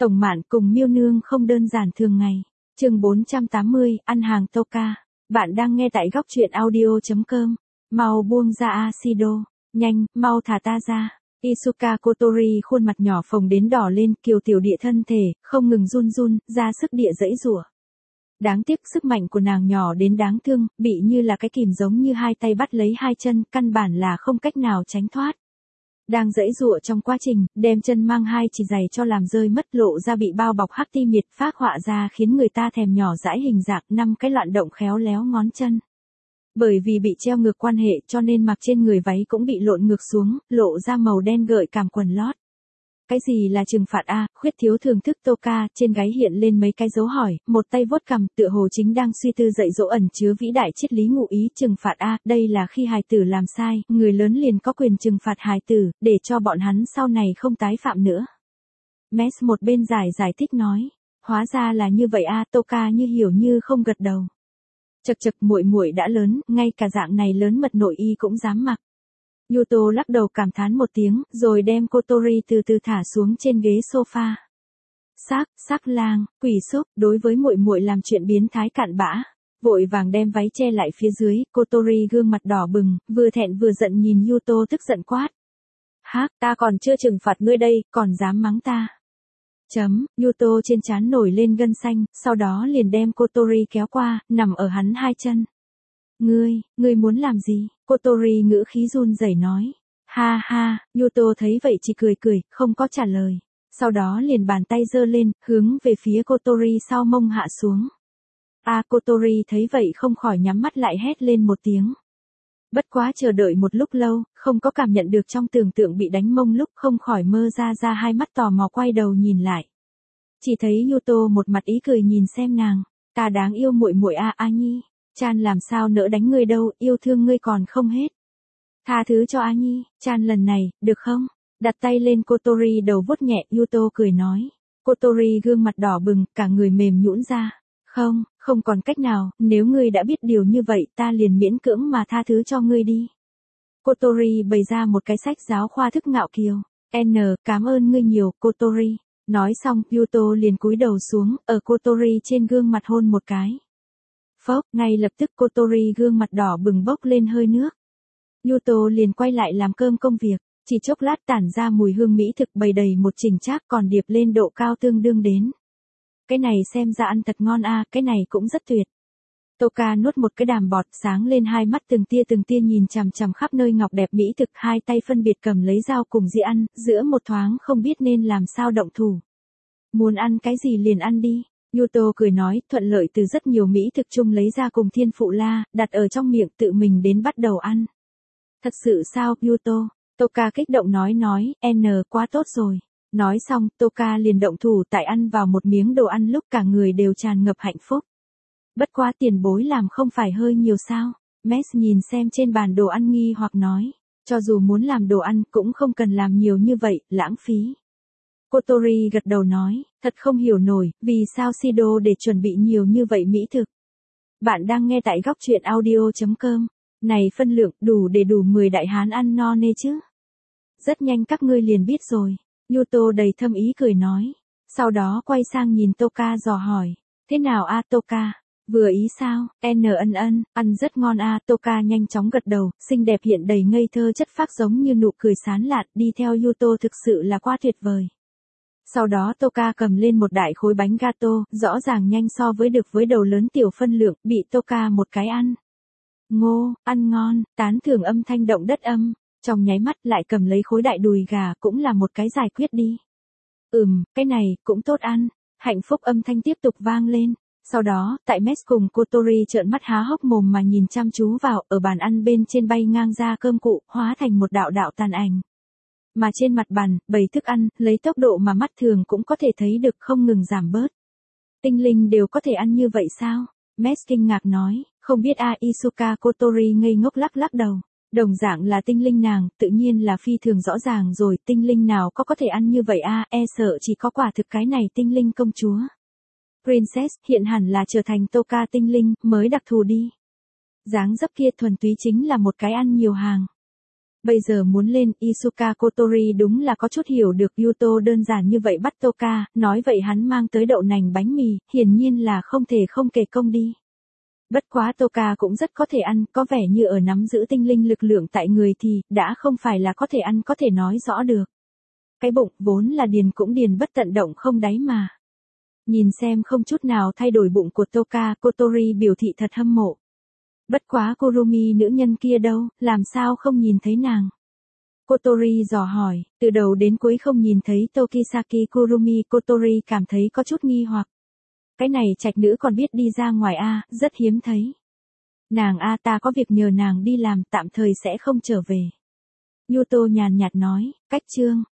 Tổng Mạn cùng Miêu Nương không đơn giản thường ngày. Chương 480, ăn hàng Toka. Bạn đang nghe tại góc truyện audio.com. Mau buông ra Ashido, nhanh, mau thả ta ra. Isuka Kotori khuôn mặt nhỏ phồng đến đỏ lên, kiều tiểu địa thân thể, không ngừng run run, ra sức địa giãy giụa. Đáng tiếc sức mạnh của nàng nhỏ đến đáng thương, bị như là cái kìm giống như hai tay bắt lấy hai chân, căn bản là không cách nào tránh thoát. Đang giãy giụa trong quá trình, đem chân mang hai chỉ giày cho làm rơi mất, lộ ra bị bao bọc hắc ti miệt phác họa ra khiến người ta thèm nhỏ dãi hình dạng 5 cái loạn động khéo léo ngón chân. Bởi vì bị treo ngược quan hệ cho nên mặc trên người váy cũng bị lộn ngược xuống, lộ ra màu đen gợi cảm quần lót. Cái gì là trừng phạt a? Khuyết thiếu thưởng thức Toka, trên gáy hiện lên mấy cái dấu hỏi, một tay vuốt cằm, tựa hồ chính đang suy tư dạy dỗ ẩn chứa vĩ đại triết lý ngụ ý. Trừng phạt a, đây là khi hài tử làm sai, người lớn liền có quyền trừng phạt hài tử, để cho bọn hắn sau này không tái phạm nữa. Mess một bên giải thích nói, hóa ra là như vậy a. Toka như hiểu như không gật đầu. Chậc chậc, muội muội đã lớn, ngay cả dạng này lớn mật nội y cũng dám mặc. Yuto lắc đầu cảm thán một tiếng, rồi đem Kotori từ từ thả xuống trên ghế sofa. Sắc lang, quỷ xúc, đối với muội muội làm chuyện biến thái cặn bã, vội vàng đem váy che lại phía dưới. Kotori gương mặt đỏ bừng, vừa thẹn vừa giận nhìn Yuto tức giận quát. Hắc, ta còn chưa trừng phạt ngươi đây, còn dám mắng ta. Yuto trên trán nổi lên gân xanh, sau đó liền đem Kotori kéo qua, nằm ở hắn hai chân. Ngươi muốn làm gì? Kotori ngữ khí run rẩy nói. Ha, Yuto thấy vậy chỉ cười, không có trả lời. Sau đó liền bàn tay giơ lên, hướng về phía Kotori sau mông hạ xuống. Kotori thấy vậy không khỏi nhắm mắt lại hét lên một tiếng. Bất quá chờ đợi một lúc lâu, không có cảm nhận được trong tưởng tượng bị đánh mông lúc, không khỏi mơ ra hai mắt tò mò quay đầu nhìn lại. Chỉ thấy Yuto một mặt ý cười nhìn xem nàng. Ta đáng yêu muội muội a Nhi. Chan làm sao nỡ đánh ngươi đâu, yêu thương ngươi còn không hết. Tha thứ cho A Nhi, Chan lần này, được không? Đặt tay lên Kotori đầu vuốt nhẹ, Yuto cười nói. Kotori gương mặt đỏ bừng, cả người mềm nhũn ra. Không còn cách nào, nếu ngươi đã biết điều như vậy ta liền miễn cưỡng mà tha thứ cho ngươi đi. Kotori bày ra một cái sách giáo khoa thức ngạo kiều. Cảm ơn ngươi nhiều, Kotori. Nói xong, Yuto liền cúi đầu xuống, ở Kotori trên gương mặt hôn một cái. Phốc, ngay lập tức Kotori gương mặt đỏ bừng bốc lên hơi nước. Yuto liền quay lại làm cơm công việc, chỉ chốc lát tản ra mùi hương mỹ thực bày đầy một chỉnh trác còn điệp lên độ cao tương đương đến. Cái này xem ra ăn thật ngon a, cái này cũng rất tuyệt. Toka nuốt một cái đàm bọt, sáng lên hai mắt từng tia nhìn chằm chằm khắp nơi ngọc đẹp mỹ thực, hai tay phân biệt cầm lấy dao cùng dĩa ăn, giữa một thoáng không biết nên làm sao động thủ. Muốn ăn cái gì liền ăn đi. Yuto cười nói, thuận lợi từ rất nhiều mỹ thực chung lấy ra cùng thiên phụ la, đặt ở trong miệng tự mình đến bắt đầu ăn. Thật sự sao, Yuto? Toka kích động nói, quá tốt rồi. Nói xong, Toka liền động thủ tại ăn vào một miếng đồ ăn lúc cả người đều tràn ngập hạnh phúc. Bất quá tiền bối làm không phải hơi nhiều sao? Mess nhìn xem trên bàn đồ ăn nghi hoặc nói, cho dù muốn làm đồ ăn cũng không cần làm nhiều như vậy, lãng phí. Kotori gật đầu nói, thật không hiểu nổi, vì sao Shido để chuẩn bị nhiều như vậy mỹ thực. Bạn đang nghe tại góc truyện audio.com. Này phân lượng, đủ để đủ 10 đại hán ăn no nê chứ. Rất nhanh các ngươi liền biết rồi. Yuto đầy thâm ý cười nói. Sau đó quay sang nhìn Toka dò hỏi. Thế nào Toka? Vừa ý sao? Ăn rất ngon Toka nhanh chóng gật đầu, xinh đẹp hiện đầy ngây thơ chất phác giống như nụ cười sán lạn, đi theo Yuto thực sự là quá tuyệt vời. Sau đó Toka cầm lên một đại khối bánh gato, rõ ràng nhanh so với được với đầu lớn tiểu phân lượng, bị Toka một cái ăn. Ngô, ăn ngon, tán thưởng âm thanh động đất âm, trong nháy mắt lại cầm lấy khối đại đùi gà cũng là một cái giải quyết đi. Cái này, cũng tốt ăn, hạnh phúc âm thanh tiếp tục vang lên. Sau đó, tại Mess cùng Kotori trợn mắt há hốc mồm mà nhìn chăm chú vào, ở bàn ăn bên trên bay ngang ra cơm cụ, hóa thành một đạo tàn ảnh. Mà trên mặt bàn, bầy thức ăn, lấy tốc độ mà mắt thường cũng có thể thấy được không ngừng giảm bớt. Tinh linh đều có thể ăn như vậy sao? Mess kinh ngạc nói, không biết Isuka Kotori ngây ngốc lắc đầu. Đồng dạng là tinh linh nàng, tự nhiên là phi thường rõ ràng rồi, tinh linh nào có thể ăn như vậy sợ chỉ có quả thực cái này tinh linh công chúa. Princess hiện hẳn là trở thành Toka tinh linh, mới đặc thù đi. Dáng dấp kia thuần túy chính là một cái ăn nhiều hàng. Bây giờ muốn lên, Isuka Kotori đúng là có chút hiểu được Yuto đơn giản như vậy bắt Toka, nói vậy hắn mang tới đậu nành bánh mì, hiển nhiên là không thể không kể công đi. Bất quá Toka cũng rất có thể ăn, có vẻ như ở nắm giữ tinh linh lực lượng tại người thì, đã không phải là có thể ăn có thể nói rõ được. Cái bụng, vốn là điền cũng điền bất tận động không đáy mà. Nhìn xem không chút nào thay đổi bụng của Toka, Kotori biểu thị thật hâm mộ. Bất quá Kurumi nữ nhân kia đâu, làm sao không nhìn thấy nàng? Kotori dò hỏi, từ đầu đến cuối không nhìn thấy Tokisaki Kurumi, Kotori cảm thấy có chút nghi hoặc. Cái này trạch nữ còn biết đi ra ngoài a, rất hiếm thấy. Nàng a, ta có việc nhờ nàng đi làm, tạm thời sẽ không trở về. Yuto nhàn nhạt nói, cách chương.